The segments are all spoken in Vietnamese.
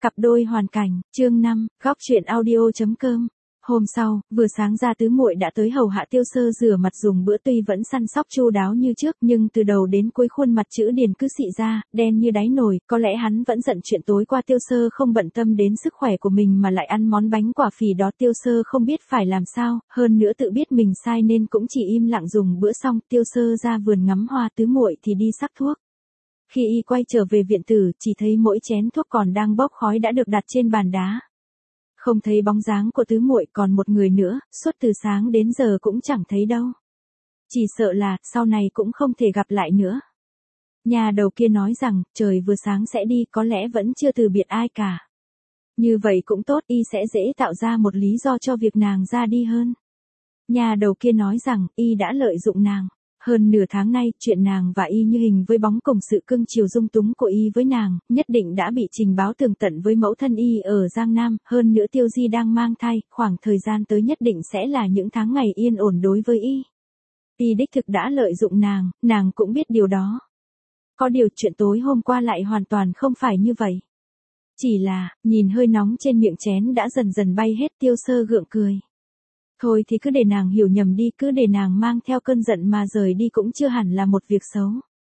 Cặp đôi hoàn cảnh, chương 5, góc truyện audio.com. Hôm sau, vừa sáng ra tứ muội đã tới hầu hạ Tiêu Sơ rửa mặt dùng bữa, tuy vẫn săn sóc chu đáo như trước, nhưng từ đầu đến cuối khuôn mặt chữ điền cứ xị ra, đen như đáy nồi, có lẽ hắn vẫn giận chuyện tối qua Tiêu Sơ không bận tâm đến sức khỏe của mình mà lại ăn món bánh quả phì đó. Tiêu Sơ không biết phải làm sao, hơn nữa tự biết mình sai nên cũng chỉ im lặng dùng bữa. Xong, Tiêu Sơ ra vườn ngắm hoa, tứ muội thì đi sắc thuốc. Khi y quay trở về viện tử, chỉ thấy mỗi chén thuốc còn đang bốc khói đã được đặt trên bàn đá. Không thấy bóng dáng của tứ muội, còn một người nữa, suốt từ sáng đến giờ cũng chẳng thấy đâu. Chỉ sợ là, sau này cũng không thể gặp lại nữa. Nhà đầu kia nói rằng, trời vừa sáng sẽ đi, có lẽ vẫn chưa từ biệt ai cả. Như vậy cũng tốt, y sẽ dễ tạo ra một lý do cho việc nàng ra đi hơn. Nhà đầu kia nói rằng, y đã lợi dụng nàng. Hơn nửa tháng nay, chuyện nàng và y như hình với bóng, cùng sự cưng chiều dung túng của y với nàng, nhất định đã bị trình báo tường tận với mẫu thân y ở Giang Nam. Hơn nữa Tiêu Di đang mang thai, khoảng thời gian tới nhất định sẽ là những tháng ngày yên ổn đối với y. Y đích thực đã lợi dụng nàng cũng biết điều đó. Có điều chuyện tối hôm qua lại hoàn toàn không phải như vậy. Chỉ là, nhìn hơi nóng trên miệng chén đã dần dần bay hết. Tiêu Sơ gượng cười. Thôi thì cứ để nàng hiểu nhầm đi, cứ để nàng mang theo cơn giận mà rời đi cũng chưa hẳn là một việc xấu.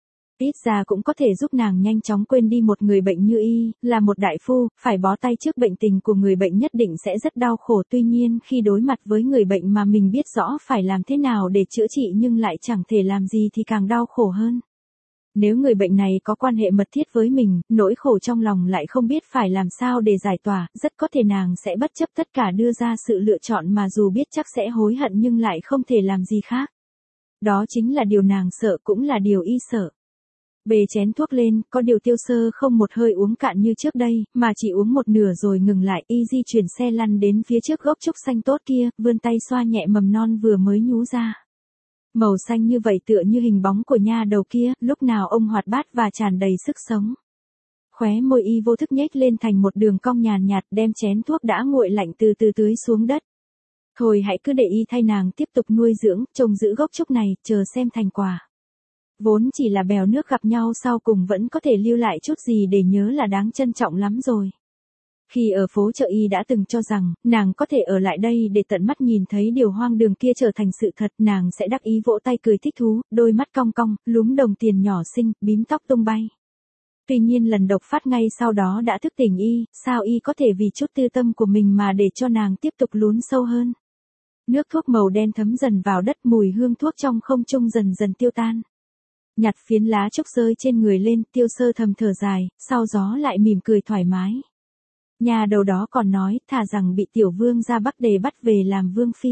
Ít ra cũng có thể giúp nàng nhanh chóng quên đi một người bệnh như y, là một đại phu, phải bó tay trước bệnh tình của người bệnh nhất định sẽ rất đau khổ. Tuy nhiên khi đối mặt với người bệnh mà mình biết rõ phải làm thế nào để chữa trị nhưng lại chẳng thể làm gì thì càng đau khổ hơn. Nếu người bệnh này có quan hệ mật thiết với mình, nỗi khổ trong lòng lại không biết phải làm sao để giải tỏa, rất có thể nàng sẽ bất chấp tất cả đưa ra sự lựa chọn mà dù biết chắc sẽ hối hận nhưng lại không thể làm gì khác. Đó chính là điều nàng sợ, cũng là điều y sợ. Bê chén thuốc lên, có điều Tiêu Sơ không một hơi uống cạn như trước đây, mà chỉ uống một nửa rồi ngừng lại. Y di chuyển xe lăn đến phía trước gốc trúc xanh tốt kia, vươn tay xoa nhẹ mầm non vừa mới nhú ra. Màu xanh như vậy tựa như hình bóng của nha đầu kia, lúc nào ông hoạt bát và tràn đầy sức sống. Khóe môi y vô thức nhếch lên thành một đường cong nhàn nhạt, đem chén thuốc đã nguội lạnh từ từ tưới xuống đất. Thôi hãy cứ để y thay nàng tiếp tục nuôi dưỡng, trông giữ gốc trúc này, chờ xem thành quả. Vốn chỉ là bèo nước gặp nhau sau cùng vẫn có thể lưu lại chút gì để nhớ là đáng trân trọng lắm rồi. Khi ở phố chợ y đã từng cho rằng, nàng có thể ở lại đây để tận mắt nhìn thấy điều hoang đường kia trở thành sự thật, nàng sẽ đắc ý vỗ tay cười thích thú, đôi mắt cong cong, lúm đồng tiền nhỏ xinh, bím tóc tung bay. Tuy nhiên lần độc phát ngay sau đó đã thức tỉnh y, sao y có thể vì chút tư tâm của mình mà để cho nàng tiếp tục lún sâu hơn. Nước thuốc màu đen thấm dần vào đất, mùi hương thuốc trong không trung dần dần tiêu tan. Nhặt phiến lá trúc rơi trên người lên, Tiêu Sơ thầm thở dài, sau gió lại mỉm cười thoải mái. Nhà đầu đó còn nói, thà rằng bị tiểu vương ra Bắc Đề bắt về làm vương phi.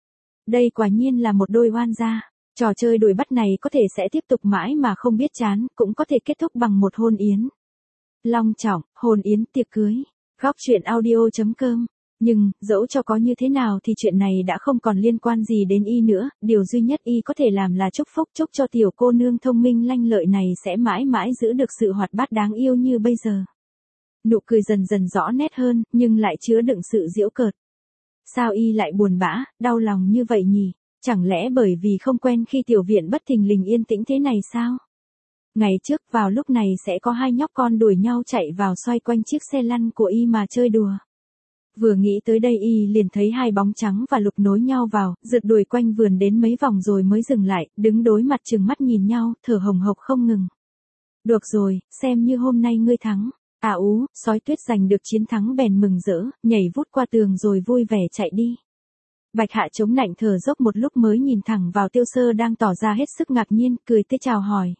Đây quả nhiên là một đôi oan gia. Trò chơi đuổi bắt này có thể sẽ tiếp tục mãi mà không biết chán, cũng có thể kết thúc bằng một hôn yến. Long trọng, hôn yến, tiệc cưới. Góc truyện audio.com. Nhưng, dẫu cho có như thế nào thì chuyện này đã không còn liên quan gì đến y nữa, điều duy nhất y có thể làm là chúc phúc, chúc cho tiểu cô nương thông minh lanh lợi này sẽ mãi mãi giữ được sự hoạt bát đáng yêu như bây giờ. Nụ cười dần dần rõ nét hơn, nhưng lại chứa đựng sự giễu cợt. Sao y lại buồn bã, đau lòng như vậy nhỉ? Chẳng lẽ bởi vì không quen khi tiểu viện bất thình lình yên tĩnh thế này sao? Ngày trước vào lúc này sẽ có hai nhóc con đuổi nhau chạy vào xoay quanh chiếc xe lăn của y mà chơi đùa. Vừa nghĩ tới đây y liền thấy hai bóng trắng và lục nối nhau vào, rượt đuổi quanh vườn đến mấy vòng rồi mới dừng lại, đứng đối mặt trừng mắt nhìn nhau, thở hồng hộc không ngừng. Được rồi, xem như hôm nay ngươi thắng. À ú, sói tuyết giành được chiến thắng bèn mừng rỡ, nhảy vút qua tường rồi vui vẻ chạy đi. Bạch Hạ chống nạnh thở dốc một lúc mới nhìn thẳng vào Tiêu Sơ đang tỏ ra hết sức ngạc nhiên, cười tươi chào hỏi.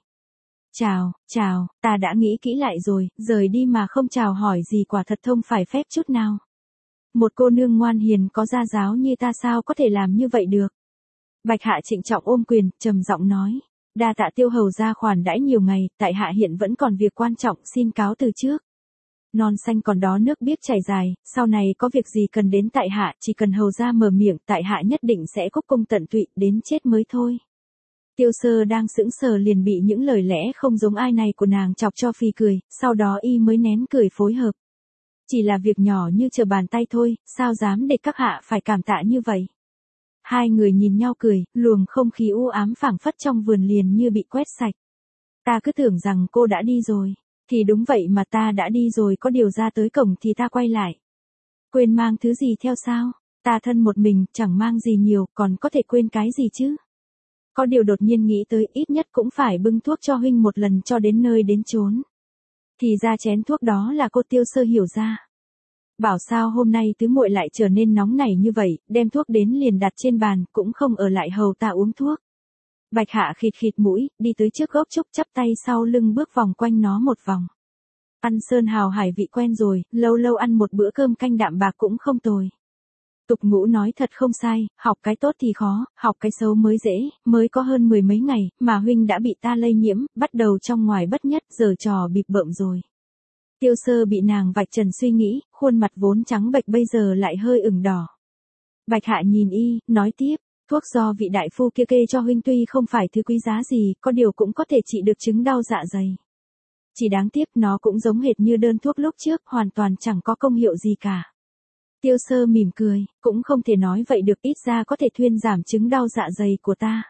Chào, ta đã nghĩ kỹ lại rồi, rời đi mà không chào hỏi gì quả thật không phải phép chút nào. Một cô nương ngoan hiền có gia giáo như ta sao có thể làm như vậy được. Bạch Hạ trịnh trọng ôm quyền, trầm giọng nói. Đa tạ Tiêu hầu gia khoản đãi nhiều ngày, tại hạ hiện vẫn còn việc quan trọng, xin cáo từ trước. Non xanh còn đó nước biếc chảy dài, sau này có việc gì cần đến tại hạ, chỉ cần hầu gia mở miệng, tại hạ nhất định sẽ cúc cung tận tụy, đến chết mới thôi. Tiêu Sơ đang sững sờ liền bị những lời lẽ không giống ai này của nàng chọc cho phì cười, sau đó y mới nén cười phối hợp. Chỉ là việc nhỏ như trở bàn tay thôi, sao dám để các hạ phải cảm tạ như vậy. Hai người nhìn nhau cười, luồng không khí u ám phảng phất trong vườn liền như bị quét sạch. Ta cứ tưởng rằng cô đã đi rồi. Thì đúng vậy mà ta đã đi rồi, có điều ra tới cổng thì ta quay lại. Quên mang thứ gì theo sao? Ta thân một mình, chẳng mang gì nhiều, còn có thể quên cái gì chứ? Có điều đột nhiên nghĩ tới, ít nhất cũng phải bưng thuốc cho huynh một lần cho đến nơi đến chốn. Thì ra chén thuốc đó là cô Tiêu Sơ hiểu ra. Bảo sao hôm nay tứ muội lại trở nên nóng nảy như vậy, đem thuốc đến liền đặt trên bàn, cũng không ở lại hầu ta uống thuốc. Bạch Hạ khịt khịt mũi, đi tới trước gốc trúc chắp tay sau lưng bước vòng quanh nó một vòng. Ăn sơn hào hải vị quen rồi, lâu lâu ăn một bữa cơm canh đạm bạc cũng không tồi. Tục ngữ nói thật không sai, học cái tốt thì khó, học cái xấu mới dễ, mới có hơn 10 mấy ngày, mà huynh đã bị ta lây nhiễm, bắt đầu trong ngoài bất nhất, giờ trò bịp bợm rồi. Tiêu Sơ bị nàng vạch trần suy nghĩ, khuôn mặt vốn trắng bệch bây giờ lại hơi ửng đỏ. Bạch Hạ nhìn y, nói tiếp, thuốc do vị đại phu kia kê cho huynh tuy không phải thứ quý giá gì, có điều cũng có thể trị được chứng đau dạ dày. Chỉ đáng tiếc nó cũng giống hệt như đơn thuốc lúc trước, hoàn toàn chẳng có công hiệu gì cả. Tiêu Sơ mỉm cười, cũng không thể nói vậy được, ít ra có thể thuyên giảm chứng đau dạ dày của ta.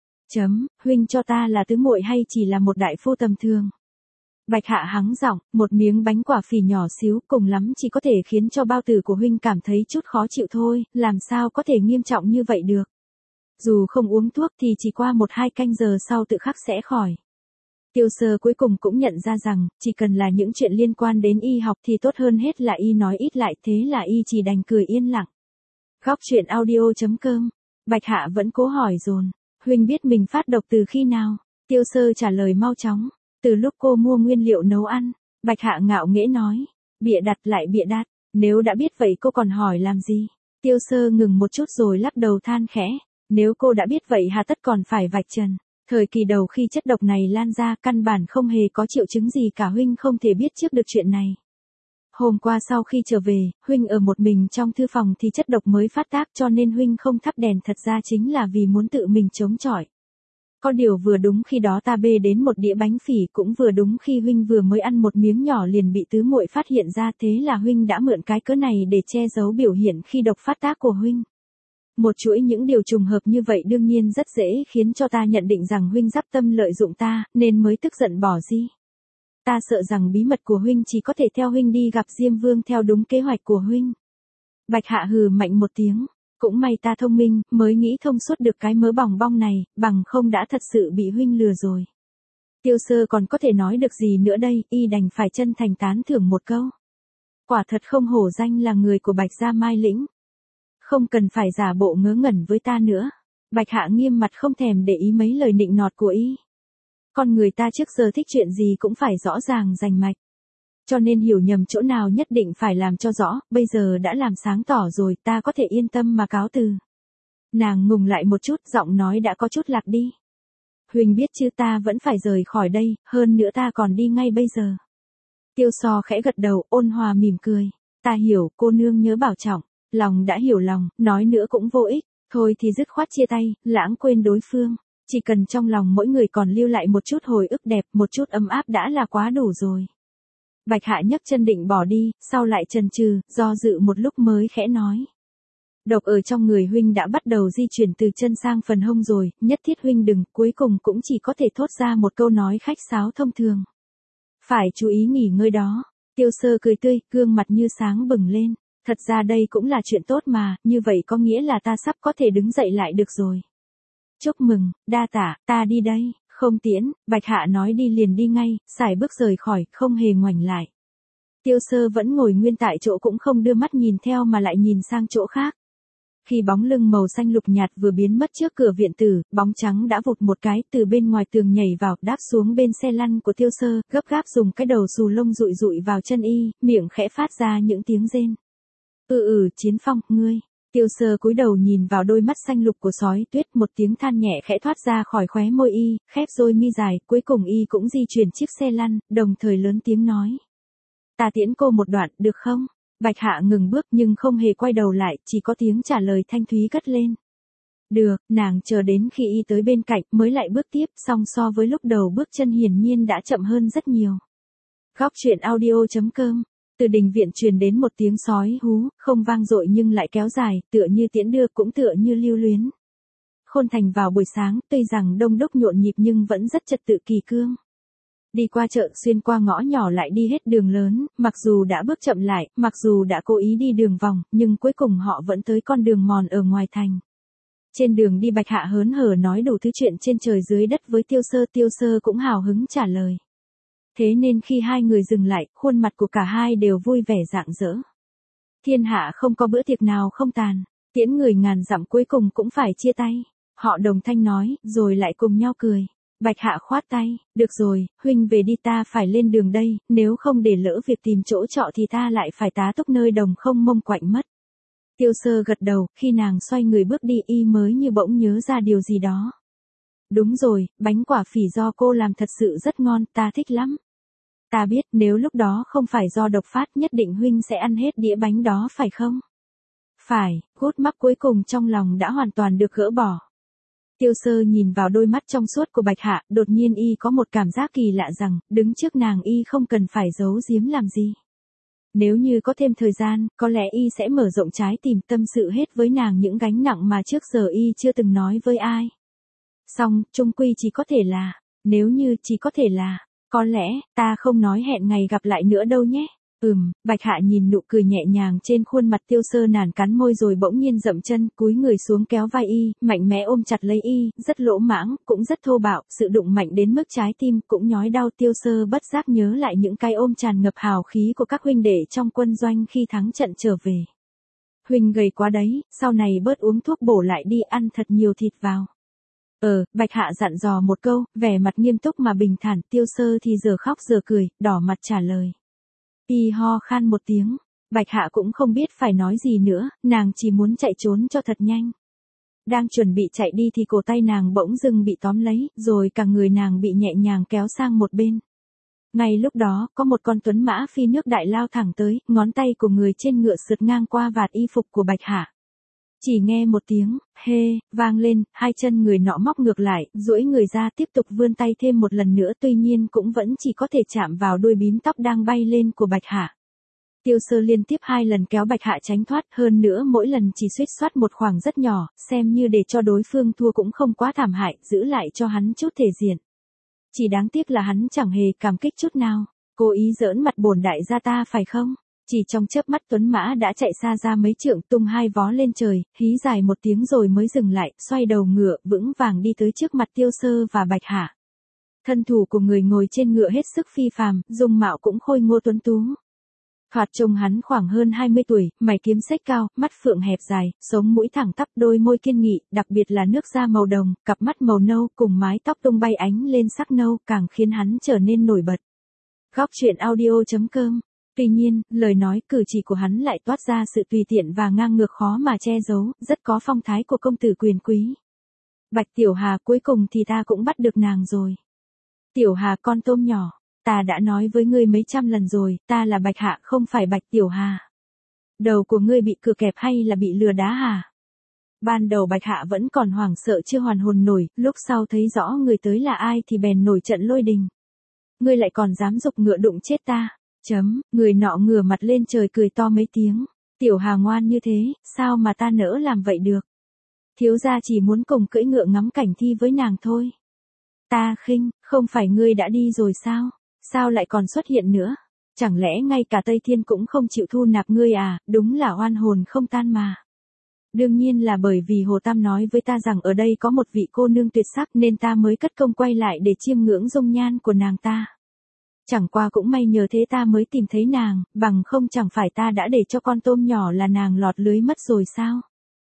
Huynh cho ta là tứ muội hay chỉ là một đại phu tầm thường? Bạch Hạ hắng giọng, một miếng bánh quả phì nhỏ xíu, cùng lắm chỉ có thể khiến cho bao tử của huynh cảm thấy chút khó chịu thôi, làm sao có thể nghiêm trọng như vậy được. Dù không uống thuốc thì chỉ qua 1-2 canh giờ sau tự khắc sẽ khỏi. Tiêu Sơ cuối cùng cũng nhận ra rằng, chỉ cần là những chuyện liên quan đến y học thì tốt hơn hết là y nói ít lại, thế là y chỉ đành cười yên lặng. Góc truyện audio.com. Bạch Hạ vẫn cố hỏi dồn, huynh biết mình phát độc từ khi nào? Tiêu Sơ trả lời mau chóng, từ lúc cô mua nguyên liệu nấu ăn. Bạch Hạ ngạo nghễ nói, bịa đặt lại bịa đặt, nếu đã biết vậy cô còn hỏi làm gì? Tiêu Sơ ngừng một chút rồi lắc đầu than khẽ, nếu cô đã biết vậy hà tất còn phải vạch trần. Thời kỳ đầu khi chất độc này lan ra, căn bản không hề có triệu chứng gì cả, huynh không thể biết trước được chuyện này. Hôm qua sau khi trở về, huynh ở một mình trong thư phòng thì chất độc mới phát tác, cho nên huynh không thắp đèn, thật ra chính là vì muốn tự mình chống chọi. Có điều vừa đúng khi đó ta bê đến một đĩa bánh phỉ, cũng vừa đúng khi huynh vừa mới ăn một miếng nhỏ liền bị tứ muội phát hiện ra, thế là huynh đã mượn cái cớ này để che giấu biểu hiện khi độc phát tác của huynh. Một chuỗi những điều trùng hợp như vậy đương nhiên rất dễ khiến cho ta nhận định rằng huynh dắp tâm lợi dụng ta, nên mới tức giận bỏ đi. Ta sợ rằng bí mật của huynh chỉ có thể theo huynh đi gặp Diêm Vương theo đúng kế hoạch của huynh. Bạch Hạ hừ mạnh một tiếng, cũng may ta thông minh, mới nghĩ thông suốt được cái mớ bòng bong này, bằng không đã thật sự bị huynh lừa rồi. Tiêu Sơ còn có thể nói được gì nữa đây, y đành phải chân thành tán thưởng một câu. Quả thật không hổ danh là người của Bạch gia Mai Lĩnh. Không cần phải giả bộ ngớ ngẩn với ta nữa. Bạch Hạ nghiêm mặt không thèm để ý mấy lời nịnh nọt của y. Con người ta trước giờ thích chuyện gì cũng phải rõ ràng rành mạch. Cho nên hiểu nhầm chỗ nào nhất định phải làm cho rõ, bây giờ đã làm sáng tỏ rồi, ta có thể yên tâm mà cáo từ. Nàng ngùng lại một chút, giọng nói đã có chút lạc đi. Huỳnh biết chứ, ta vẫn phải rời khỏi đây, hơn nữa ta còn đi ngay bây giờ. Tiêu So khẽ gật đầu, ôn hòa mỉm cười. Ta hiểu, cô nương nhớ bảo trọng. Lòng đã hiểu lòng, nói nữa cũng vô ích, thôi thì dứt khoát chia tay, lãng quên đối phương. Chỉ cần trong lòng mỗi người còn lưu lại một chút hồi ức đẹp, một chút ấm áp đã là quá đủ rồi. Bạch Hạ nhấc chân định bỏ đi, sau lại chần chừ, do dự một lúc mới khẽ nói. Độc ở trong người huynh đã bắt đầu di chuyển từ chân sang phần hông rồi, nhất thiết huynh đừng, cuối cùng cũng chỉ có thể thốt ra một câu nói khách sáo thông thường. Phải chú ý nghỉ ngơi đó. Tiêu Sơ cười tươi, gương mặt như sáng bừng lên. Thật ra đây cũng là chuyện tốt mà, như vậy có nghĩa là ta sắp có thể đứng dậy lại được rồi. Chúc mừng, đa tạ, ta đi đây, không tiễn. Bạch Hạ nói đi liền đi ngay, sải bước rời khỏi, không hề ngoảnh lại. Tiêu Sơ vẫn ngồi nguyên tại chỗ cũng không đưa mắt nhìn theo mà lại nhìn sang chỗ khác. Khi bóng lưng màu xanh lục nhạt vừa biến mất trước cửa viện tử, bóng trắng đã vụt một cái từ bên ngoài tường nhảy vào, đáp xuống bên xe lăn của Tiêu Sơ, gấp gáp dùng cái đầu xù lông dụi dụi vào chân y, miệng khẽ phát ra những tiếng rên. Chiến Phong, ngươi. Tiêu Sơ cúi đầu nhìn vào đôi mắt xanh lục của sói tuyết, một tiếng than nhẹ khẽ thoát ra khỏi khóe môi y, khép đôi mi dài, cuối cùng y cũng di chuyển chiếc xe lăn, đồng thời lớn tiếng nói. Ta tiễn cô một đoạn, được không? Bạch Hạ ngừng bước nhưng không hề quay đầu lại, chỉ có tiếng trả lời thanh thúy cất lên. Được, nàng chờ đến khi y tới bên cạnh mới lại bước tiếp, song so với lúc đầu bước chân hiển nhiên đã chậm hơn rất nhiều. Góc truyện audio.com. Từ đình viện truyền đến một tiếng sói hú, không vang dội nhưng lại kéo dài, tựa như tiễn đưa cũng tựa như lưu luyến. Khôn Thành vào buổi sáng, tuy rằng đông đúc nhộn nhịp nhưng vẫn rất trật tự kỳ cương. Đi qua chợ, xuyên qua ngõ nhỏ lại đi hết đường lớn, mặc dù đã bước chậm lại, mặc dù đã cố ý đi đường vòng, nhưng cuối cùng họ vẫn tới con đường mòn ở ngoài thành. Trên đường đi Bạch Hạ hớn hở nói đủ thứ chuyện trên trời dưới đất với Tiêu Sơ cũng hào hứng trả lời. Thế nên khi hai người dừng lại, khuôn mặt của cả hai đều vui vẻ rạng rỡ. Thiên hạ không có bữa tiệc nào không tàn, tiễn người ngàn dặm cuối cùng cũng phải chia tay. Họ đồng thanh nói, rồi lại cùng nhau cười. Bạch Hạ khoát tay, được rồi, huynh về đi, ta phải lên đường đây, nếu không để lỡ việc tìm chỗ trọ thì ta lại phải tá túc nơi đồng không mông quạnh mất. Tiêu Sơ gật đầu, khi nàng xoay người bước đi y mới như bỗng nhớ ra điều gì đó. Đúng rồi, bánh quả phỉ do cô làm thật sự rất ngon, ta thích lắm. Ta biết nếu lúc đó không phải do độc phát nhất định huynh sẽ ăn hết đĩa bánh đó phải không? Phải, gút mắc cuối cùng trong lòng đã hoàn toàn được gỡ bỏ. Tiêu Sơ nhìn vào đôi mắt trong suốt của Bạch Hạ, đột nhiên y có một cảm giác kỳ lạ rằng, đứng trước nàng y không cần phải giấu giếm làm gì. Nếu như có thêm thời gian, có lẽ y sẽ mở rộng trái tim tâm sự hết với nàng những gánh nặng mà trước giờ y chưa từng nói với ai. Song, chung quy chỉ có thể là, nếu như chỉ có thể là, có lẽ, ta không nói hẹn ngày gặp lại nữa đâu nhé. Bạch Hạ nhìn nụ cười nhẹ nhàng trên khuôn mặt Tiêu Sơ, nản cắn môi rồi bỗng nhiên dậm chân, cúi người xuống kéo vai y, mạnh mẽ ôm chặt lấy y, rất lỗ mãng, cũng rất thô bạo, sự đụng mạnh đến mức trái tim cũng nhói đau. Tiêu Sơ bất giác nhớ lại những cái ôm tràn ngập hào khí của các huynh đệ trong quân doanh khi thắng trận trở về. Huynh gầy quá đấy, sau này bớt uống thuốc bổ lại đi, ăn thật nhiều thịt vào. Bạch Hạ dặn dò một câu, vẻ mặt nghiêm túc mà bình thản. Tiêu Sơ thì giờ khóc giờ cười, đỏ mặt trả lời. Y ho khan một tiếng, Bạch Hạ cũng không biết phải nói gì nữa, nàng chỉ muốn chạy trốn cho thật nhanh. Đang chuẩn bị chạy đi thì cổ tay nàng bỗng dưng bị tóm lấy, rồi cả người nàng bị nhẹ nhàng kéo sang một bên. Ngay lúc đó, có một con tuấn mã phi nước đại lao thẳng tới, ngón tay của người trên ngựa sượt ngang qua vạt y phục của Bạch Hạ. Chỉ nghe một tiếng, hê, vang lên, hai chân người nọ móc ngược lại, duỗi người ra tiếp tục vươn tay thêm một lần nữa, tuy nhiên cũng vẫn chỉ có thể chạm vào đuôi bím tóc đang bay lên của Bạch Hạ. Tiêu Sơ liên tiếp 2 lần kéo Bạch Hạ tránh thoát, hơn nữa mỗi lần chỉ suýt soát một khoảng rất nhỏ, xem như để cho đối phương thua cũng không quá thảm hại, giữ lại cho hắn chút thể diện. Chỉ đáng tiếc là hắn chẳng hề cảm kích chút nào, cố ý giỡn mặt bổn đại gia ta phải không? Chỉ trong chớp mắt tuấn mã đã chạy xa ra mấy trượng, tung hai vó lên trời, hí dài một tiếng rồi mới dừng lại, xoay đầu ngựa, vững vàng đi tới trước mặt Tiêu Sơ và Bạch Hạ. Thân thủ của người ngồi trên ngựa hết sức phi phàm, dung mạo cũng khôi ngô tuấn tú. Thoạt trông hắn khoảng hơn 20 tuổi, mày kiếm xếch cao, mắt phượng hẹp dài, sống mũi thẳng tắp, đôi môi kiên nghị, đặc biệt là nước da màu đồng, cặp mắt màu nâu cùng mái tóc tung bay ánh lên sắc nâu, càng khiến hắn trở nên nổi bật. Góc truyện audio.com. Tuy nhiên, lời nói cử chỉ của hắn lại toát ra sự tùy tiện và ngang ngược khó mà che giấu, rất có phong thái của công tử quyền quý. Bạch Tiểu Hà, cuối cùng thì ta cũng bắt được nàng rồi. Tiểu Hà con tôm nhỏ, ta đã nói với ngươi mấy trăm lần rồi, ta là Bạch Hạ không phải Bạch Tiểu Hà. Đầu của ngươi bị cựa kẹp hay là bị lừa đá hả? Ban đầu Bạch Hạ vẫn còn hoảng sợ chưa hoàn hồn nổi, lúc sau thấy rõ người tới là ai thì bèn nổi trận lôi đình. Ngươi lại còn dám giục ngựa đụng chết ta. Người nọ ngửa mặt lên trời cười to mấy tiếng. Tiểu Hà ngoan như thế, sao mà ta nỡ làm vậy được? Thiếu gia chỉ muốn cùng cưỡi ngựa ngắm cảnh thi với nàng thôi. Ta khinh, không phải ngươi đã đi rồi sao? Sao lại còn xuất hiện nữa? Chẳng lẽ ngay cả Tây Thiên cũng không chịu thu nạp ngươi à? Đúng là oan hồn không tan mà. Đương nhiên là bởi vì Hồ Tam nói với ta rằng ở đây có một vị cô nương tuyệt sắc nên ta mới cất công quay lại để chiêm ngưỡng dung nhan của nàng ta. Chẳng qua cũng may nhờ thế ta mới tìm thấy nàng, bằng không chẳng phải ta đã để cho con tôm nhỏ là nàng lọt lưới mất rồi sao?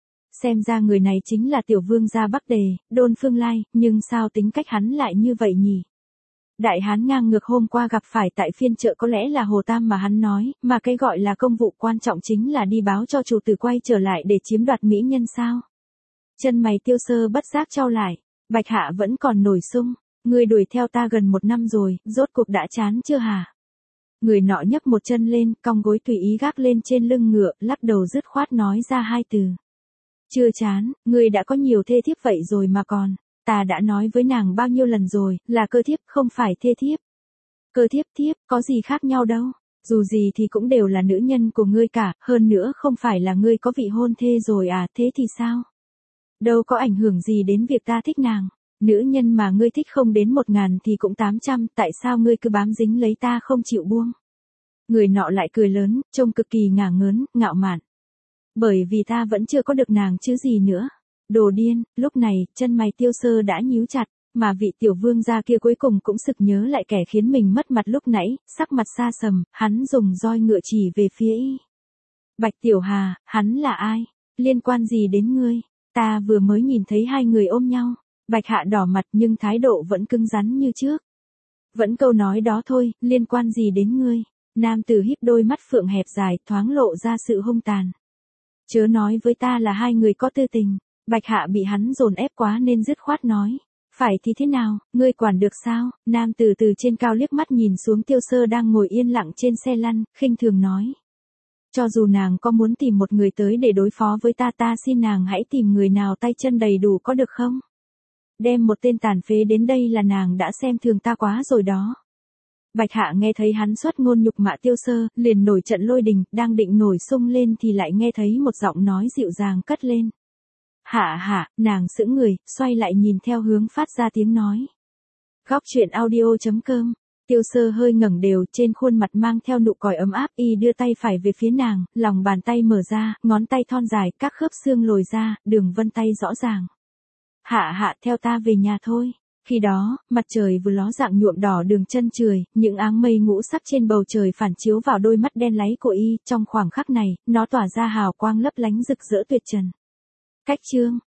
Xem ra người này chính là tiểu vương gia Bắc Đề, Đôn Phương Lai, nhưng sao tính cách hắn lại như vậy nhỉ? Đại hán ngang ngược hôm qua gặp phải tại phiên chợ có lẽ là Hồ Tam mà hắn nói, mà cái gọi là công vụ quan trọng chính là đi báo cho chủ tử quay trở lại để chiếm đoạt mỹ nhân sao? Chân mày Tiêu Sơ bất giác chau lại, Bạch Hạ vẫn còn nổi sung. Ngươi đuổi theo ta gần 1 năm rồi, rốt cuộc đã chán chưa hả? Người nọ nhấc một chân lên, cong gối tùy ý gác lên trên lưng ngựa, lắc đầu dứt khoát nói ra 2 từ. Chưa chán, ngươi đã có nhiều thê thiếp vậy rồi mà còn. Ta đã nói với nàng bao nhiêu lần rồi, là cơ thiếp không phải thê thiếp. Cơ thiếp thiếp, có gì khác nhau đâu. Dù gì thì cũng đều là nữ nhân của ngươi cả, hơn nữa không phải là ngươi có vị hôn thê rồi à, thế thì sao? Đâu có ảnh hưởng gì đến việc ta thích nàng. Nữ nhân mà ngươi thích không đến 1.000 thì cũng 800, tại sao ngươi cứ bám dính lấy ta không chịu buông? Người nọ lại cười lớn, trông cực kỳ ngả ngớn, ngạo mạn. Bởi vì ta vẫn chưa có được nàng chứ gì nữa. Đồ điên, lúc này, chân mày Tiêu Sơ đã nhíu chặt, mà vị tiểu vương gia kia cuối cùng cũng sực nhớ lại kẻ khiến mình mất mặt lúc nãy, sắc mặt xa sầm, hắn dùng roi ngựa chỉ về phía y. Bạch Tiểu Hà, hắn là ai? Liên quan gì đến ngươi? Ta vừa mới nhìn thấy hai người ôm nhau. Bạch Hạ đỏ mặt nhưng thái độ vẫn cứng rắn như trước. Vẫn câu nói đó thôi, liên quan gì đến ngươi? Nam tử híp đôi mắt phượng hẹp dài, thoáng lộ ra sự hung tàn. Chớ nói với ta là hai người có tư tình. Bạch Hạ bị hắn dồn ép quá nên dứt khoát nói. Phải thì thế nào, ngươi quản được sao? Nam tử từ trên cao liếc mắt nhìn xuống Tiêu Sơ đang ngồi yên lặng trên xe lăn, khinh thường nói. Cho dù nàng có muốn tìm một người tới để đối phó với ta xin nàng hãy tìm người nào tay chân đầy đủ có được không? Đem một tên tàn phế đến đây là nàng đã xem thường ta quá rồi đó. Bạch Hạ nghe thấy hắn xuất ngôn nhục mạ Tiêu Sơ, liền nổi trận lôi đình, đang định nổi xung lên thì lại nghe thấy một giọng nói dịu dàng cất lên. Hạ, nàng sững người, xoay lại nhìn theo hướng phát ra tiếng nói. Góc truyện audio.com. Tiêu Sơ hơi ngẩng đều, trên khuôn mặt mang theo nụ cười ấm áp, y đưa tay phải về phía nàng, lòng bàn tay mở ra, ngón tay thon dài, các khớp xương lồi ra, đường vân tay rõ ràng. Hạ, theo ta về nhà thôi. Khi đó, mặt trời vừa ló dạng nhuộm đỏ đường chân trời, những áng mây ngũ sắc trên bầu trời phản chiếu vào đôi mắt đen láy của y, trong khoảng khắc này, nó tỏa ra hào quang lấp lánh rực rỡ tuyệt trần. Cách chương